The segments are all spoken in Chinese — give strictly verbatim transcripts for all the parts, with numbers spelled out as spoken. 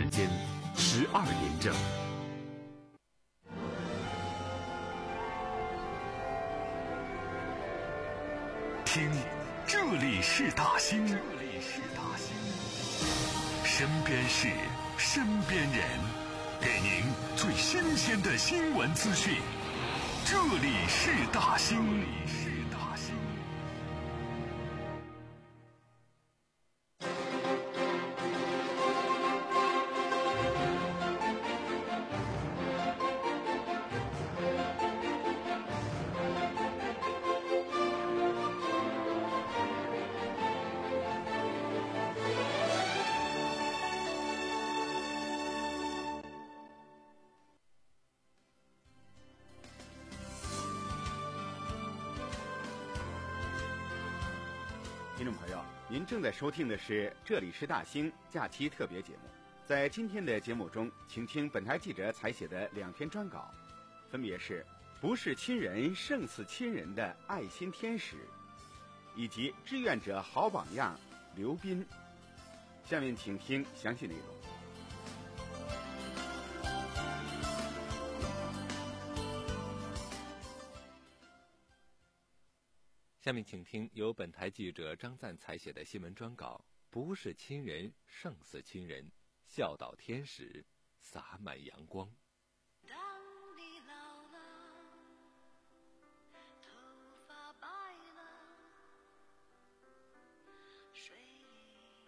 时间十二点整。听，这里是大兴，这里是大兴，身边事，身边人，给您最新鲜的新闻资讯。这里是大兴，这里是大兴。 听众朋友，您正在收听的是这里是大兴假期特别节目。在今天的节目中，请听本台记者采写的两篇专稿，分别是不是亲人胜似亲人的爱心天使，以及志愿者好榜样刘斌。下面请听详细内容。 下面请听由本台记者张赞采写的新闻专稿，不是亲人胜似亲人，孝道天使洒满阳光。 当你老了，头发白了，睡意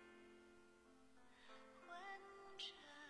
昏沉。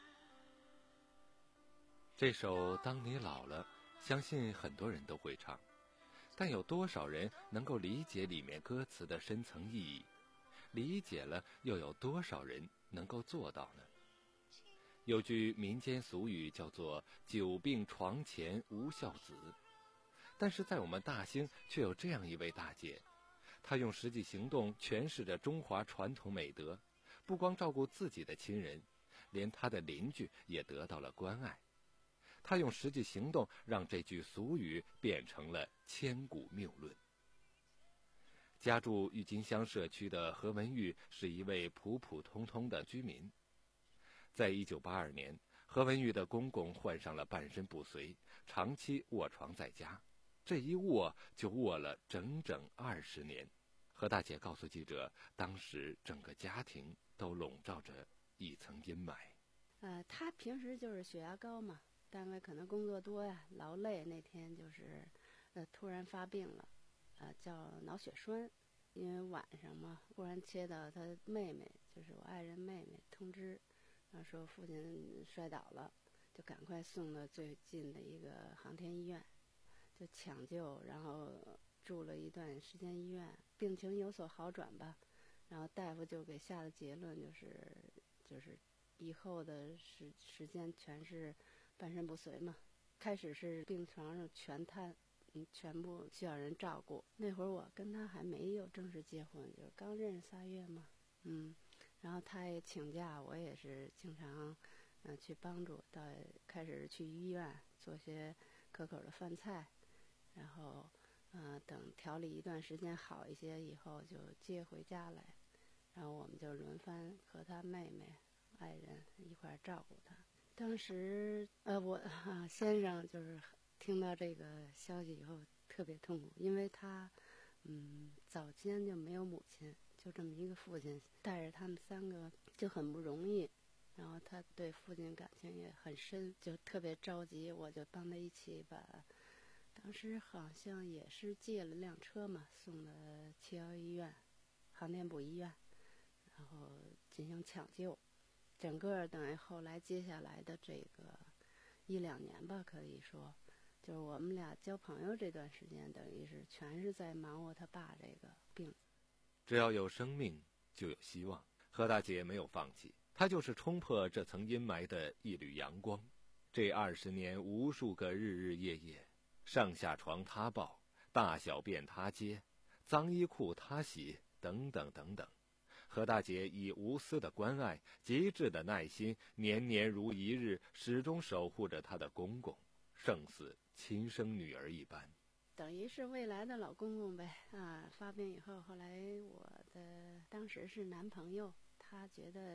这首《当你老了》，相信很多人都会唱，但有多少人能够理解里面歌词的深层意义？理解了，又有多少人能够做到呢？有句民间俗语叫做“久病床前无孝子”，但是在我们大兴却有这样一位大姐，她用实际行动诠释着中华传统美德，不光照顾自己的亲人，连她的邻居也得到了关爱。他用实际行动让这句俗语变成了千古谬论。家住郁金香社区的何文玉是一位普普通通的居民。在一九八二年，何文玉的公公患上了半身不遂，长期卧床在家，这一卧就卧了整整二十年。何大姐告诉记者，当时整个家庭都笼罩着一层阴霾。 呃，他平时就是血压高嘛，单位可能工作多呀，劳累，那天就是呃突然发病了，呃叫脑血栓。因为晚上嘛，忽然接到他妹妹，就是我爱人妹妹通知，然后说父亲摔倒了，就赶快送到最近的一个航天医院，就抢救，然后住了一段时间医院，病情有所好转吧，然后大夫就给下的结论就是就是以后的时时间全是半身不遂嘛。开始是病床上全瘫，嗯，全部需要人照顾。那会儿我跟他还没有正式结婚，就是刚认识仨月嘛，嗯，然后他也请假，我也是经常嗯、呃、去帮助，到开始去医院做些可口的饭菜，然后呃等调理一段时间好一些以后就接回家来，然后我们就轮番和他妹妹爱人一块儿照顾他。当时呃我啊先生就是听到这个消息以后特别痛苦，因为他嗯早先就没有母亲，就这么一个父亲带着他们三个就很不容易，然后他对父亲感情也很深，就特别着急，我就帮他一起把当时好像也是借了辆车嘛，送到七幺医院航天部医院，然后进行抢救。整个等于后来接下来的这个一两年吧，可以说就是我们俩交朋友这段时间，等于是全是在忙活他爸这个病。 只要有生命就有希望，何大姐没有放弃，她就是冲破这层阴霾的一缕阳光。这二十年无数个日日夜夜，上下床他抱，大小便他接，脏衣裤他洗，等等等等。何大姐以无私的关爱、极致的耐心，年年如一日，始终守护着她的公公，胜似亲生女儿一般。 等于是未来的老公公呗啊！发病以后，后来我的当时是男朋友，他觉得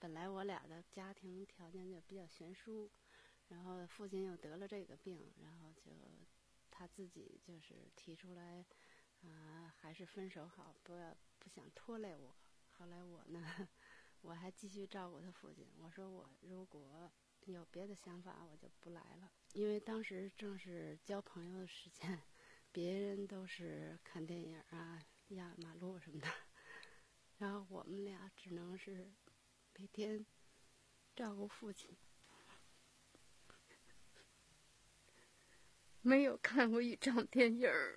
本来我俩的家庭条件就比较悬殊，然后父亲又得了这个病，然后就他自己就是提出来，啊、呃，还是分手好，不要不想拖累我。后来我呢，我还继续照顾他父亲。我说我如果有别的想法，我就不来了，因为当时正是交朋友的时间，别人都是看电影啊、压马路什么的，然后我们俩只能是每天照顾父亲。没有看过一场电影儿，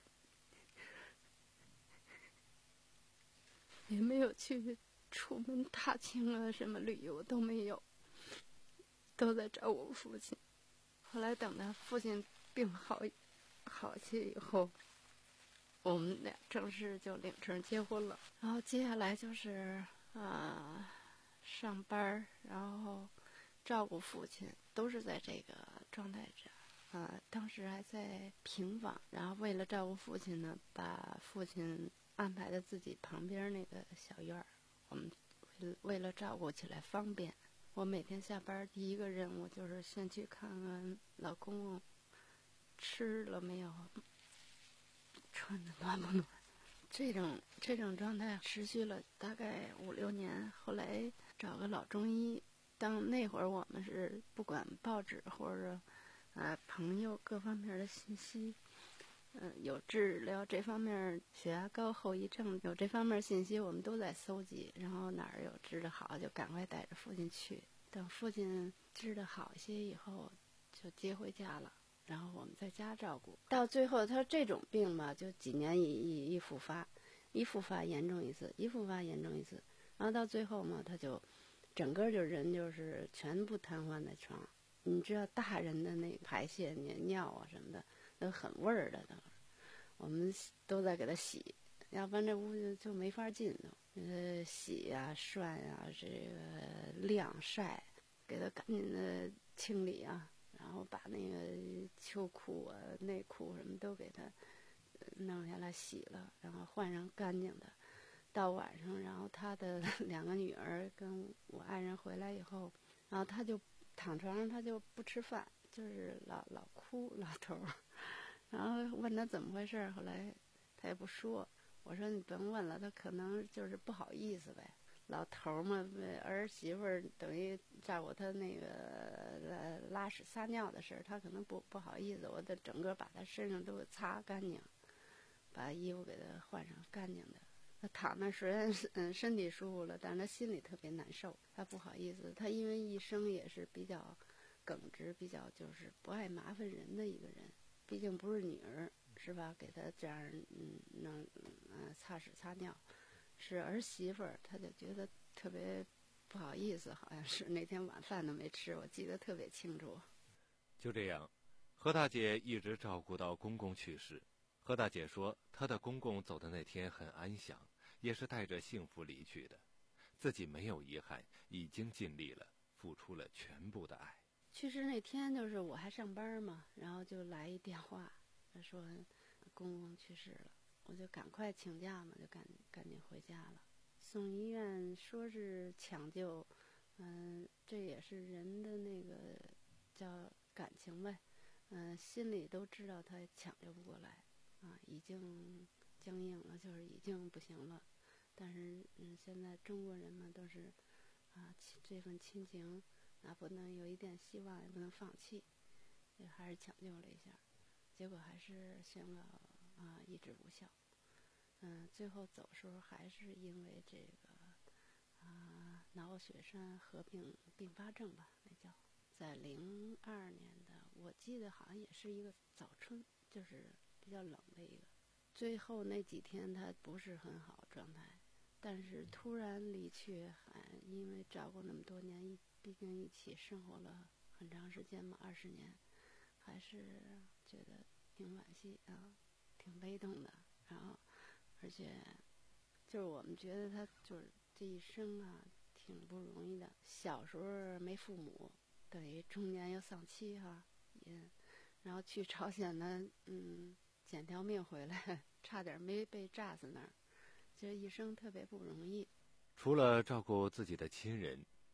也没有去出门踏青啊，什么旅游都没有，都在找我父亲。后来等他父亲病好好些以后，我们俩正式就领证结婚了。然后接下来就是啊、呃、上班，然后照顾父亲，都是在这个状态下。呃，当时还在平房，然后为了照顾父亲呢，把父亲安排在自己旁边那个小院儿。我们为了照顾起来方便，我每天下班第一个任务就是先去看看老公公吃了没有，穿的暖不暖。这种这种状态持续了大概五六年，后来找个老中医。当那会儿我们是不管报纸或者啊，朋友各方面的信息，嗯、呃，有治疗这方面血压高后遗症，有这方面信息，我们都在搜集。然后哪儿有治得好，就赶快带着父亲去。等父亲治得好一些以后，就接回家了。然后我们在家照顾。到最后，他这种病嘛，就几年一一一复发，一复发严重一次，一复发严重一次。然后到最后嘛，他就整个就人就是全部瘫痪在床。你知道大人的那排泄、尿啊什么的，都很味儿的，都我们都在给他洗，要不然这屋就就没法进都。呃，洗呀、涮呀、这个晾晒，给他赶紧的清理啊，然后把那个秋裤啊、内裤什么都给他弄下来洗了，然后换上干净的。到晚上，然后他的两个女儿跟我爱人回来以后，然后他就躺床上，他就不吃饭，就是老老哭，老头儿。然后问他怎么回事，后来他也不说。我说你甭问了，他可能就是不好意思呗。老头儿嘛，儿媳妇儿等于照顾他那个拉屎撒尿的事儿，他可能不不好意思。我得整个把他身上都给擦干净，把衣服给他换上干净的。他躺那虽然嗯身体舒服了，但是他心里特别难受，他不好意思。他因为一生也是比较耿直，比较就是不爱麻烦人的一个人，毕竟不是女儿是吧？给他这样嗯弄嗯擦屎擦尿，是儿媳妇儿，他就觉得特别不好意思，好像是那天晚饭都没吃，我记得特别清楚。 就这样，何大姐一直照顾到公公去世。何大姐说，她的公公走的那天很安详，也是带着幸福离去的，自己没有遗憾，已经尽力了，付出了全部的爱。 去世那天就是我还上班嘛，然后就来一电话，他说公公去世了，我就赶快请假嘛，就赶赶紧回家了。送医院说是抢救，嗯、呃，这也是人的那个叫感情呗，嗯、呃，心里都知道他抢救不过来。啊，已经僵硬了，就是已经不行了。但是，嗯，现在中国人嘛，都是啊，这份亲情，哪不能有一点希望，也不能放弃，也还是抢救了一下，结果还是宣告啊医治无效。嗯，最后走时候还是因为这个啊脑血栓合并并发症吧，那叫在零二年的，我记得好像也是一个早春，就是比较冷的一个。最后那几天他不是很好状态，但是突然离去，还因为照顾那么多年，一毕竟一起生活了很长时间嘛，二十年，还是觉得挺惋惜啊，挺悲痛的。然后，而且就是我们觉得他就是这一生啊，挺不容易的。小时候没父母，等于中年又丧妻哈、啊，也，然后去朝鲜呢，嗯。捡条命回来，差点没被炸死那儿，这一生特别不容易。 除了照顾自己的亲人，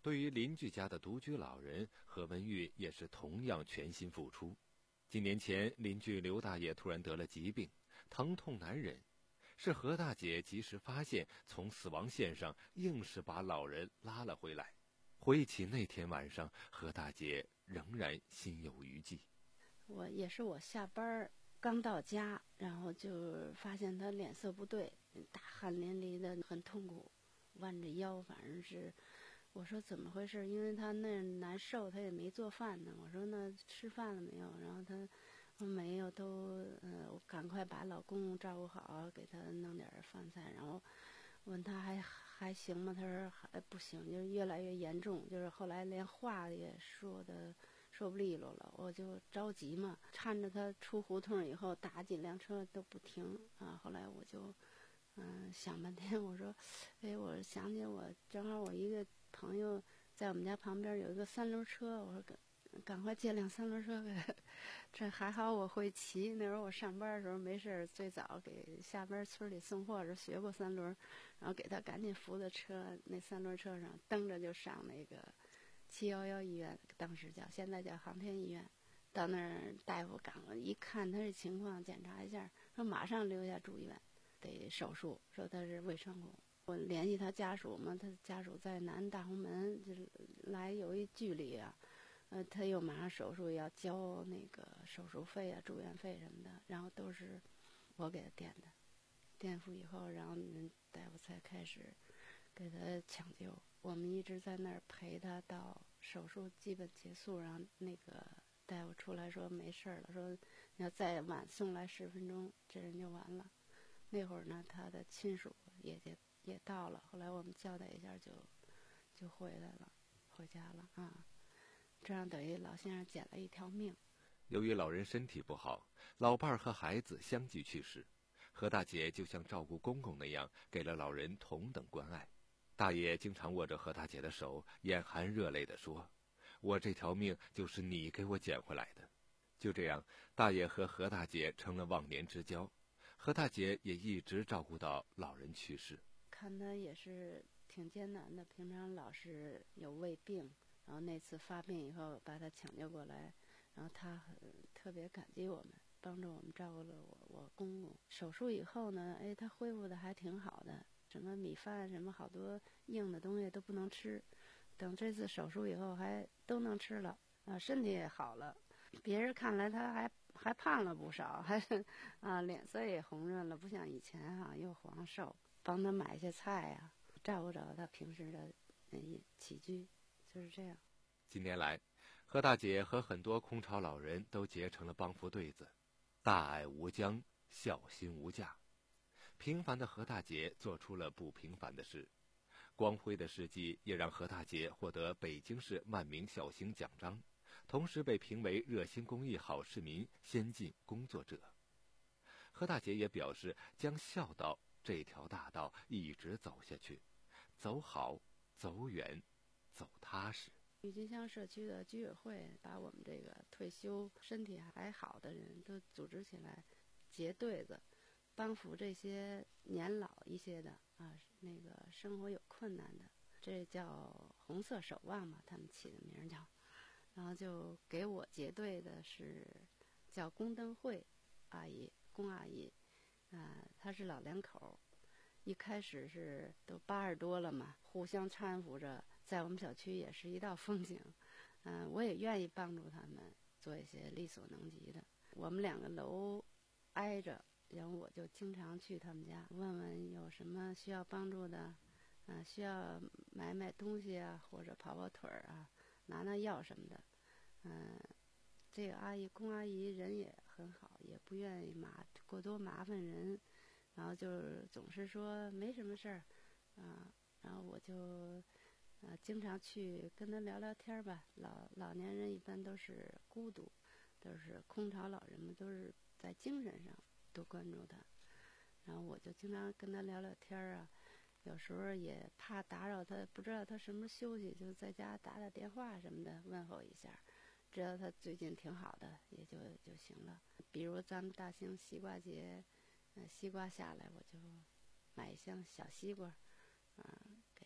对于邻居家的独居老人，何文玉也是同样全心付出。几年前，邻居刘大爷突然得了疾病，疼痛难忍，是何大姐及时发现，从死亡线上硬是把老人拉了回来。回忆起那天晚上，何大姐仍然心有余悸。 我也是我下班刚到家，然后就发现他脸色不对，大汗淋漓的，很痛苦，弯着腰，反正是，我说怎么回事？因为他那难受，他也没做饭呢。我说那吃饭了没有？然后他说没有，都呃，我赶快把老公公照顾好，给他弄点饭菜，然后问他还还行吗？他说还不行，就是越来越严重，就是后来连话也说的。说不利落了，我就着急嘛，搀着他出胡同以后，打几辆车都不停啊。后来我就，嗯、呃，想半天，我说，哎，我想起我正好我一个朋友在我们家旁边有一个三轮车，我说赶赶快借辆三轮车给他。这还好我会骑，那时候我上班的时候没事儿，最早给下边村里送货时学过三轮，然后给他赶紧扶到车那三轮车上，蹬着就上那个。七幺幺医院当时叫，现在叫航天医院。到那儿大夫赶了一看他这情况，检查一下，说马上留下住院，得手术，说他是胃穿孔。我联系他家属嘛，他家属在南大红门，就是来有一距离啊，呃，他又马上手术要交那个手术费啊、住院费什么的，然后都是我给他垫的，垫付以后，然后大夫才开始给他抢救。我们一直在那儿陪他到手术基本结束，然后那个大夫出来说没事了，说你要再晚送来十分钟，这人就完了。那会儿呢，他的亲属也也也到了，后来我们交代一下就就回来了，回家了啊。这样等于老先生捡了一条命。 由于老人身体不好，老伴儿和孩子相继去世，何大姐就像照顾公公那样，给了老人同等关爱。大爷经常握着何大姐的手，眼含热泪地说：“我这条命就是你给我捡回来的。”就这样，大爷和何大姐成了忘年之交。何大姐也一直照顾到老人去世。 看他也是挺艰难的，平常老是有胃病，然后那次发病以后把他抢救过来，然后他很特别感激我们，帮助我们照顾了我我公公。手术以后呢，哎，他恢复的还挺好的。什么米饭什么好多硬的东西都不能吃，等这次手术以后还都能吃了啊，身体也好了。别人看来他还还胖了不少，还啊脸色也红润了，不像以前哈、啊、又黄瘦。帮他买些菜呀、啊，照顾着他平时的起居，就是这样。 近年来，何大姐和很多空巢老人都结成了帮扶对子，大爱无疆，孝心无价。平凡的何大姐做出了不平凡的事，光辉的事迹也让何大姐获得北京市万名孝行奖章，同时被评为热心公益好市民、先进工作者。何大姐也表示，将孝道这条大道一直走下去，走好、走远、走踏实。 郁金香社区的居委会把我们这个退休、身体还好的人都组织起来，结对子。帮扶这些年老一些的啊，那个生活有困难的，这叫红色守望嘛，他们起的名叫。然后就给我结对的是叫宫灯会阿姨，宫阿姨，啊、呃，她是老两口，一开始是都八十多了嘛，互相搀扶着，在我们小区也是一道风景。嗯、呃，我也愿意帮助他们做一些力所能及的。我们两个楼挨着。然后我就经常去他们家问问有什么需要帮助的，啊、呃，需要买买东西啊，或者跑跑腿儿啊，拿拿药什么的。嗯、呃，这个阿姨龚阿姨人也很好，也不愿意麻过多麻烦人，然后就是总是说没什么事儿，啊、呃，然后我就呃经常去跟她聊聊天吧。老老年人一般都是孤独，都是空巢老人们，都是在精神上。多关注他，然后我就经常跟他聊聊天啊，有时候也怕打扰他，不知道他什么时候休息，就在家打打电话什么的问候一下，知道他最近挺好的也就就行了。比如咱们大兴西瓜节，呃，西瓜下来我就买一箱小西瓜，啊、呃，给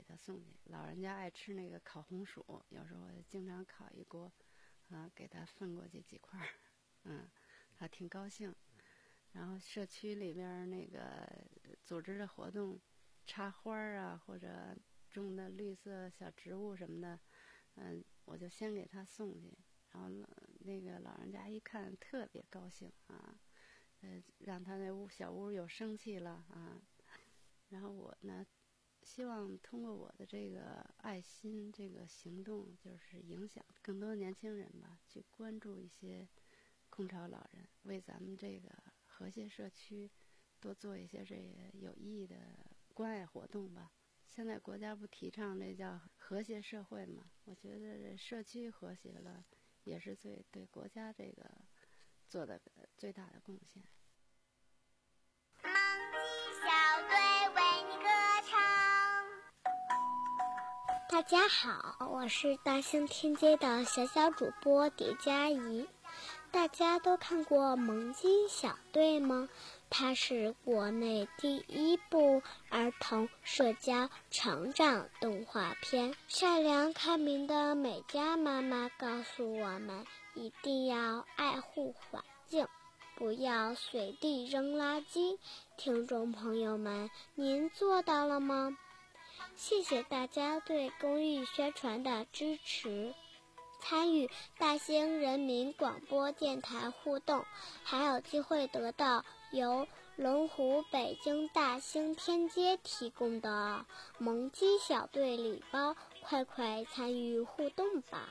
他送去。老人家爱吃那个烤红薯，有时候我经常烤一锅，啊，给他分过去几块儿，嗯，他挺高兴。然后社区里边那个组织的活动，插花啊或者种的绿色小植物什么的，嗯，我就先给他送去。然后那个老人家一看特别高兴啊，呃，让他那屋小屋有生气了啊。然后我呢，希望通过我的这个爱心这个行动，就是影响更多年轻人吧，去关注一些空巢老人，为咱们这个和谐社区多做一些这个有意义的关爱活动吧。现在国家不提倡这叫和谐社会嘛？我觉得这社区和谐了，也是最对国家这个做的最大的贡献。 梦鸡小队为你歌唱。大家好，我是大兴天街的小小主播蝶佳怡。大家都看过《萌鸡小队》吗？它是国内第一部儿童社交成长动画片。善良开明的美嘉妈妈告诉我们，一定要爱护环境，不要随地扔垃圾。听众朋友们，您做到了吗？谢谢大家对公益宣传的支持。参与大兴人民广播电台互动，还有机会得到由龙湖北京大兴天街提供的萌鸡小队礼包，快快参与互动吧！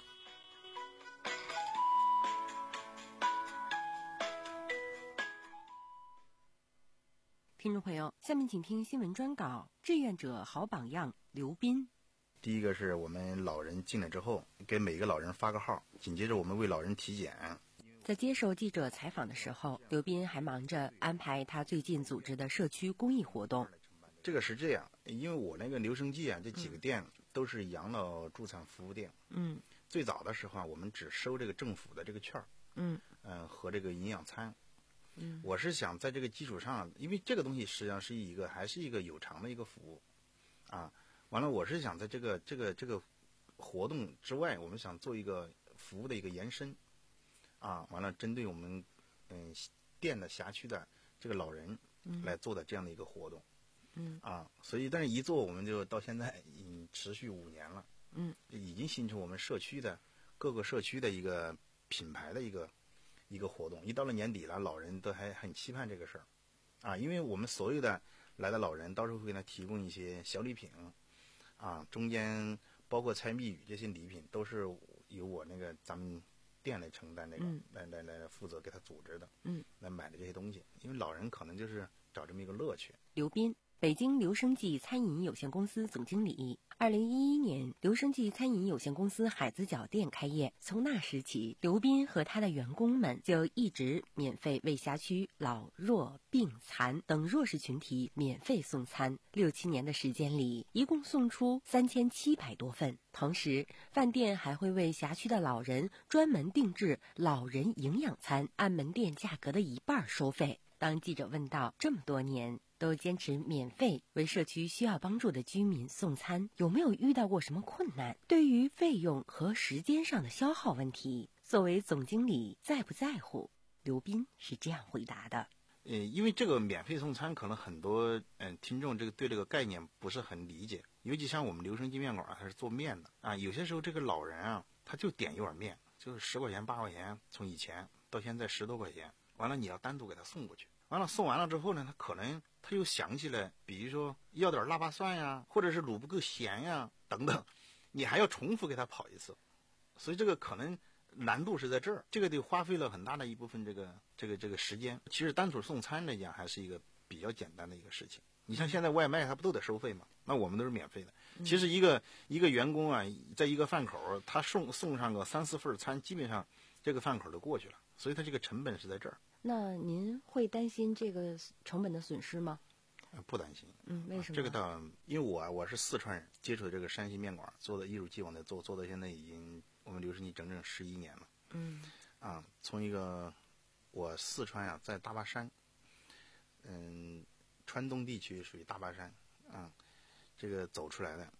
听众朋友，下面请听新闻专稿：志愿者好榜样刘斌。 第一个是我们老人进来之后，给每个老人发个号，紧接着我们为老人体检。 在接受记者采访的时候，刘斌还忙着安排他最近组织的社区公益活动。 这个是这样，因为我那个留声记啊，这几个店都是养老助残服务店。 嗯， 最早的时候啊，我们只收这个政府的这个券儿， 嗯， 呃和这个营养餐。 嗯， 我是想在这个基础上，因为这个东西实际上是一个还是一个有偿的一个服务，啊。完了，我是想在这个这个这个活动之外，我们想做一个服务的一个延伸，啊，完了针对我们嗯店的辖区的这个老人来做的这样的一个活动， 嗯啊，所以但是一做我们就到现在已经持续五年了， 嗯， 已经形成我们社区的各个社区的一个品牌的一个一个活动。一到了年底了，老人都还很期盼这个事儿，啊，因为我们所有的来的老人到时候会给他提供一些小礼品。啊，中间包括猜谜语这些礼品都是由我那个咱们店来承担这个， 嗯、 来来来负责给他组织的， 嗯， 来买的这些东西，因为老人可能就是找这么一个乐趣。 刘斌，北京留声记餐饮有限公司总经理。二零一一年，留声记餐饮有限公司海子角店开业，从那时起，刘斌和他的员工们就一直免费为辖区老弱病残等弱势群体免费送餐。六七年的时间里，一共送出三千七百多份。同时，饭店还会为辖区的老人专门定制老人营养餐，按门店价格的一半收费。当记者问到这么多年都坚持免费为社区需要帮助的居民送餐，有没有遇到过什么困难？对于费用和时间上的消耗问题，作为总经理在不在乎？刘斌是这样回答的。 呃，因为这个免费送餐，可能很多嗯、呃、听众这个对这个概念不是很理解。尤其像我们留声记面馆，它是做面的啊，有些时候这个老人啊，他就点一碗面，就是十块钱八块钱，从以前到现在十多块钱，完了你要单独给他送过去。完了送完了之后呢，他可能他又想起来，比如说要点腊八蒜呀，或者是卤不够咸呀等等，你还要重复给他跑一次，所以这个可能难度是在这儿，这个得花费了很大的一部分这个这个这个时间。其实单纯送餐来讲，还是一个比较简单的一个事情。你像现在外卖，它不都得收费吗？那我们都是免费的。其实一个一个员工啊，在一个饭口，他送送上个三四份餐，基本上这个饭口就过去了，所以他这个成本是在这儿。 那您会担心这个成本的损失吗？ 呃、不担心。 嗯，为什么？ 这个倒，因为我啊，我是四川人，接触这个山西面馆，做的一如既往的做，做到现在已经我们留声记整整十一年了。 嗯。 啊，从一个我四川啊，在大巴山，嗯，川东地区属于大巴山啊，这个走出来的，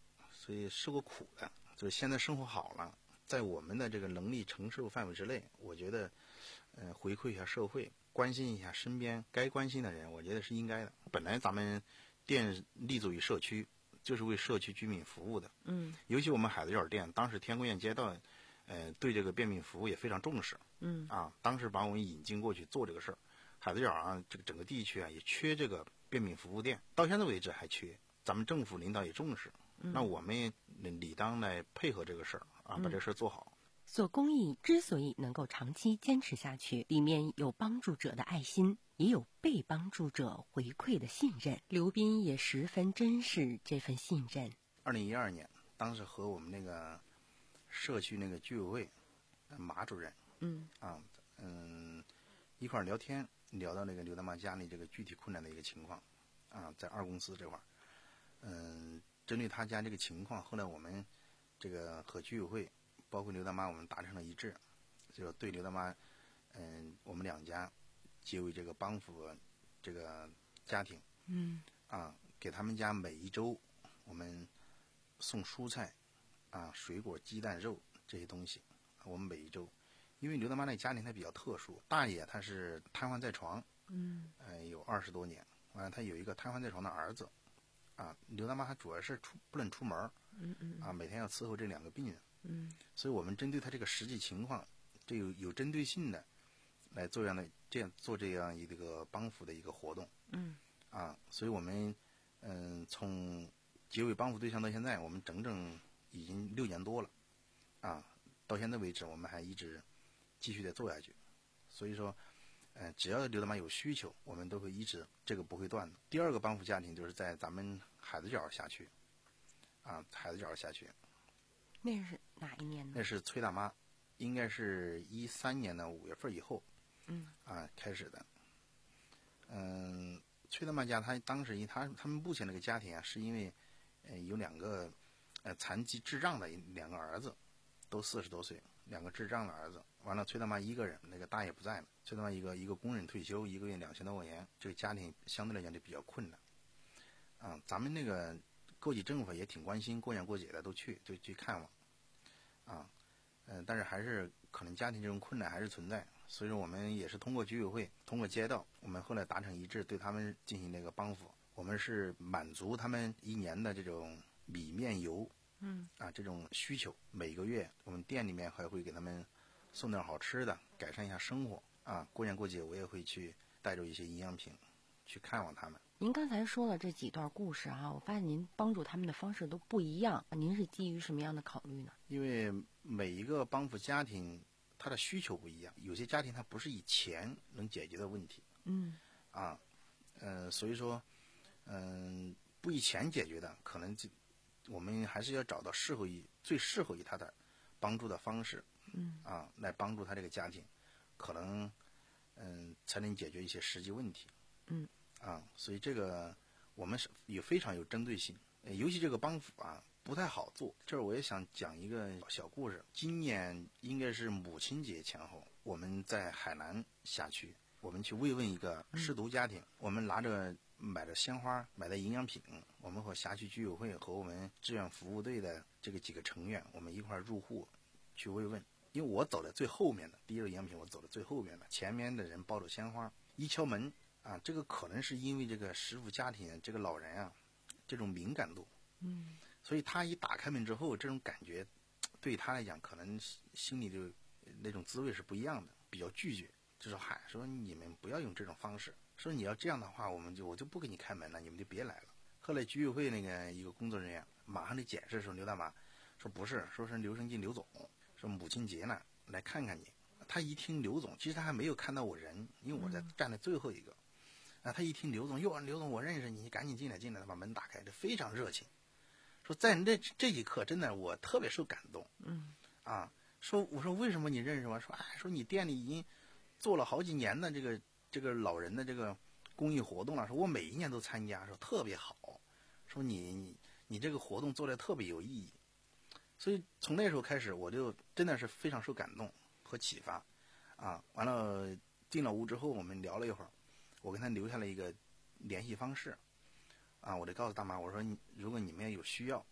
所以吃过苦的，就是现在生活好了，在我们的这个能力承受范围之内，我觉得，呃，回馈一下社会，关心一下身边该关心的人，我觉得是应该的。本来咱们店立足于社区，就是为社区居民服务的。 嗯， 尤其我们海子角店，当时天宫苑街道，呃，对这个便民服务也非常重视。 嗯， 啊，当时把我们引进过去做这个事儿。海子角啊，这个整个地区啊，也缺这个便民服务店，到现在为止还缺。咱们政府领导也重视， 嗯、 那我们理当来配合这个事儿啊，把这个事儿做好。 做公益之所以能够长期坚持下去，里面有帮助者的爱心，也有被帮助者回馈的信任。刘斌也十分珍视这份信任。 二零一二年，当时和我们那个社区那个居委会马主任， 嗯啊嗯一块儿聊天，聊到那个刘大妈家里这个具体困难的一个情况，啊，在二公司这块儿，嗯，针对他家这个情况，后来我们这个和居委会，包括刘大妈，我们达成了一致，就对刘大妈，嗯，我们两家结为这个帮扶这个家庭， 嗯， 啊，给他们家每一周我们送蔬菜，啊，水果、鸡蛋、肉这些东西，我们每一周。因为刘大妈那家庭她比较特殊，大爷他是瘫痪在床， 嗯， 呃，有二十多年，完了他有一个瘫痪在床的儿子，啊，刘大妈她主要是出不能出门， 嗯嗯， 啊，每天要伺候这两个病人， 嗯， 所以我们针对他这个实际情况，这有有针对性的来做这样的这样做这样一个帮扶的一个活动， 嗯， 啊，所以我们嗯、呃、从结为帮扶对象到现在，我们整整已经六年多了，啊，到现在为止我们还一直继续的做下去，所以说，呃，只要刘大妈有需求，我们都会一直这个不会断的。第二个帮扶家庭就是在咱们海子角辖区，啊，海子角辖区， 那是哪一年呢？ 那是崔大妈，应该是一三年的五月份以后， 嗯， 啊开始的。嗯，崔大妈家她当时他他们目前这个家庭啊，是因为，呃，有两个，呃，残疾智障的两个儿子，都四十多岁。两个智障的儿子，完了崔大妈一个人，那个大爷不在了。崔大妈一个一个工人退休，一个月两千多块钱，这个家庭相对来讲就比较困难。啊，咱们那个各级政府也挺关心，过年过节的都去，就去看望。啊，嗯、呃，但是还是可能家庭这种困难还是存在，所以说我们也是通过居委会，通过街道，我们后来达成一致，对他们进行那个帮扶。我们是满足他们一年的这种米面油。 嗯啊，这种需求，每个月我们店里面还会给他们送点好吃的，改善一下生活啊。过年过节我也会去带着一些营养品去看望他们。 您刚才说了这几段故事啊，我发现您帮助他们的方式都不一样，您是基于什么样的考虑呢？ 因为每一个帮扶家庭他的需求不一样，有些家庭他不是以钱能解决的问题， 嗯啊，呃，所以说，嗯、呃，不以钱解决的，可能就我们还是要找到适合于最适合于他的帮助的方式， 嗯啊，来帮助他这个家庭，可能嗯、呃、才能解决一些实际问题， 嗯啊，所以这个我们是也非常有针对性，呃尤其这个帮扶啊不太好做。这儿我也想讲一个小故事。今年应该是母亲节前后，我们在海南辖区，我们去慰问一个失独家庭，我们拿着买的鲜花，买的营养品，我们和辖区居委会和我们志愿服务队的这个几个成员，我们一块入户去慰问。因为我走在最后面的，第一个营养品我走在最后面的，前面的人抱着鲜花，一敲门啊，这个可能是因为这个失独家庭这个老人啊，这种敏感度， 嗯， 所以他一打开门之后，这种感觉对他来讲，可能心里就那种滋味是不一样的，比较拒绝，就说嗨，说你们不要用这种方式。说你要这样的话，我们就我就不给你开门了，你们就别来了。后来居委会那个一个工作人员马上就解释说，刘大妈说不是，说是刘生进刘总，说母亲节呢来看看你。他一听刘总，其实他还没有看到我人，因为我在站在最后一个。啊，他一听刘总，哟，刘总我认识你，你赶紧进来进来，他把门打开，这非常热情。说在那这一刻，真的我特别受感动。 嗯， 啊，说我说为什么你认识我？说哎，说你店里已经做了好几年的这个。这个老人的这个公益活动了，说我每一年都参加，说特别好，说你你你这个活动做的特别有意义，所以从那时候开始，我就真的是非常受感动和启发，啊，完了进了屋之后，我们聊了一会儿，我跟他留下了一个联系方式，啊，我就告诉大妈，我说如果你们有需要，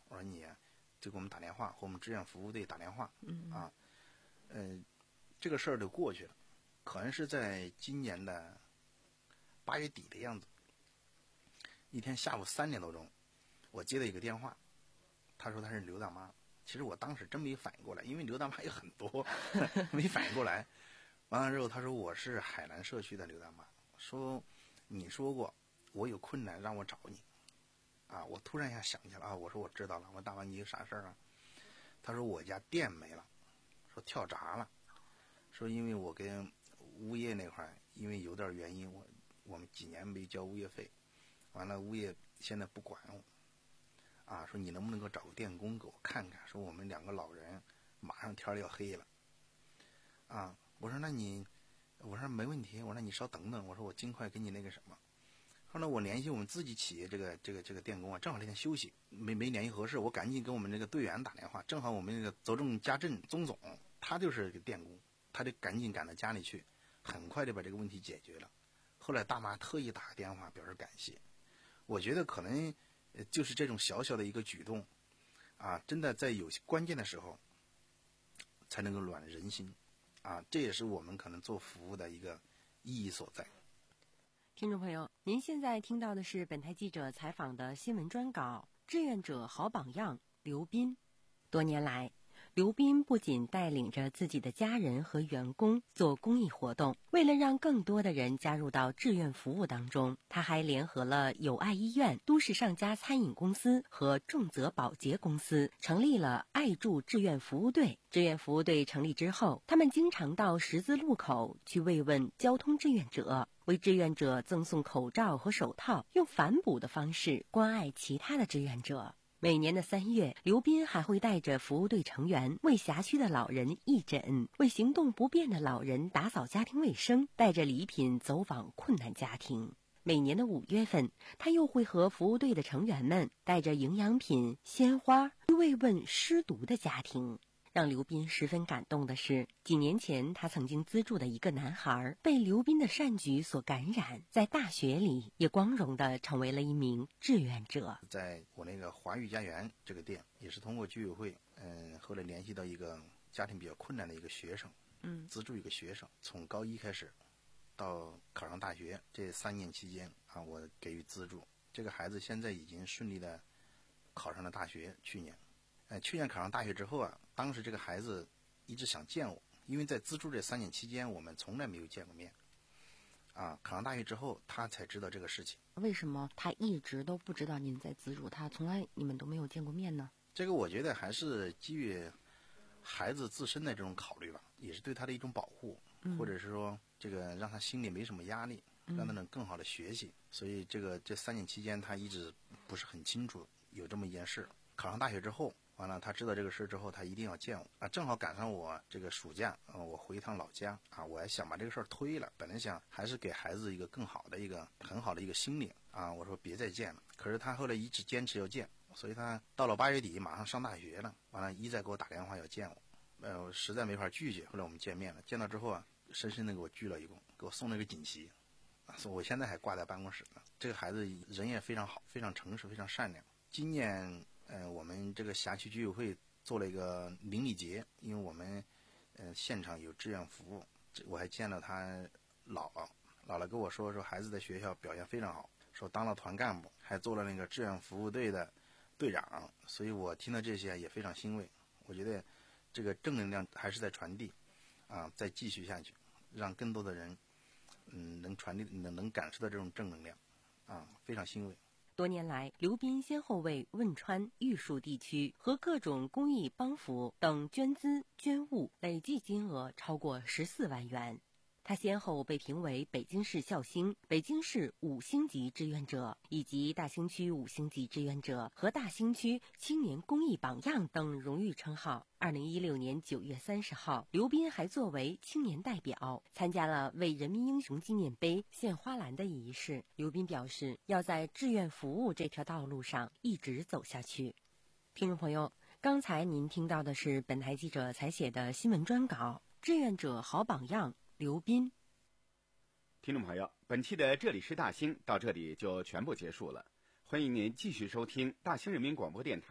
我说你就给我们打电话，和我们志愿服务队打电话， 嗯啊，呃，这个事儿就过去了，可能是在今年的八月底的样子。一天下午三点多钟，我接到一个电话，他说他是刘大妈。其实我当时真没反应过来，因为刘大妈有很多，没反应过来。完了之后，他说我是海南社区的刘大妈，说你说过我有困难让我找你，啊，我突然一下想起来啊，我说我知道了，我说大妈你有啥事儿啊？他说我家店没了，说跳闸了，说因为我跟物业那块儿因为有点原因，我我们几年没交物业费，完了物业现在不管我。啊，说你能不能够找个电工给我看看？说我们两个老人马上天儿要黑了。啊，我说那你，我说没问题，我说那你稍等等，我说我尽快给你那个什么。后来我联系我们自己企业这个这个这个电工啊，正好那天休息，没没联系合适，我赶紧给我们那个队员打电话，正好我们那个走正家政宗总，他就是个电工，他就赶紧赶到家里去，很快就把这个问题解决了。后来大妈特意打个电话表示感谢，我觉得可能。就是这种小小的一个举动，啊，真的在有些关键的时候，才能够暖人心，啊，这也是我们可能做服务的一个意义所在。 听众朋友，您现在听到的是本台记者采访的新闻专稿《志愿者好榜样》刘斌。多年来，刘斌不仅带领着自己的家人和员工做公益活动，为了让更多的人加入到志愿服务当中，他还联合了友爱医院、都市上家餐饮公司和重则保洁公司，成立了爱助志愿服务队。志愿服务队成立之后，他们经常到十字路口去慰问交通志愿者，为志愿者赠送口罩和手套，用反哺的方式关爱其他的志愿者。每年的三月，刘斌还会带着服务队成员为辖区的老人义诊，为行动不便的老人打扫家庭卫生，带着礼品走访困难家庭。每年的五月份，他又会和服务队的成员们带着营养品、鲜花去慰问失独的家庭。让刘斌十分感动的是，几年前他曾经资助的一个男孩被刘斌的善举所感染，在大学里也光荣地成为了一名志愿者。 在我那个华裕家园这个店，也是通过居委会，嗯，后来联系到一个家庭比较困难的一个学生， 嗯， 资助一个学生，从高一开始到考上大学这三年期间啊，我给予资助。这个孩子现在已经顺利的考上了大学，去年。呃，去年考上大学之后啊，当时这个孩子一直想见我，因为在资助这三年期间，我们从来没有见过面。啊，考上大学之后，他才知道这个事情。 为什么他一直都不知道您在资助他，从来你们都没有见过面呢？ 这个我觉得还是基于孩子自身的这种考虑吧，也是对他的一种保护， 嗯、 或者是说这个让他心里没什么压力，让他能更好的学习。嗯、所以这个这三年期间，他一直不是很清楚有这么一件事。考上大学之后，完了他知道这个事之后，他一定要见我啊！正好赶上我这个暑假，呃，我回一趟老家啊，我还想把这个事儿推了。本来想还是给孩子一个更好的一个很好的一个心灵啊，我说别再见了。可是他后来一直坚持要见，所以他到了八月底马上上大学了，完了一再给我打电话要见我，呃，我实在没法拒绝。后来我们见面了，见到之后啊，深深的给我鞠了一躬，给我送了一个锦旗，啊，所以我现在还挂在办公室呢。这个孩子人也非常好，非常诚实，非常善良。今年。呃，我们这个辖区居委会做了一个邻里节，因为我们呃现场有志愿服务，我还见了他姥姥，姥姥跟我说说孩子在学校表现非常好，说当了团干部，还做了那个志愿服务队的队长，所以我听到这些也非常欣慰。我觉得这个正能量还是在传递，啊，再继续下去，让更多的人嗯能传递能能感受到这种正能量，啊，非常欣慰。 多年来，刘斌先后为汶川、玉树地区和各种公益帮扶等捐资捐物，累计金额超过十四万元。他先后被评为北京市孝星、北京市五星级志愿者，以及大兴区五星级志愿者和大兴区青年公益榜样等荣誉称号。二零一六年九月三十号，刘斌还作为青年代表参加了为人民英雄纪念碑献花篮的仪式。刘斌表示，要在志愿服务这条道路上一直走下去。听众朋友，刚才您听到的是本台记者采写的新闻专稿《志愿者好榜样》。刘斌。 听众朋友，本期的这里是大兴到这里就全部结束了，欢迎您继续收听大兴人民广播电台的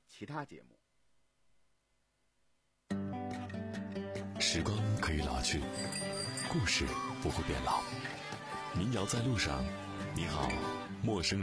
其他节目。 时光可以老去，故事不会变老。民谣在路上，你好，陌生人。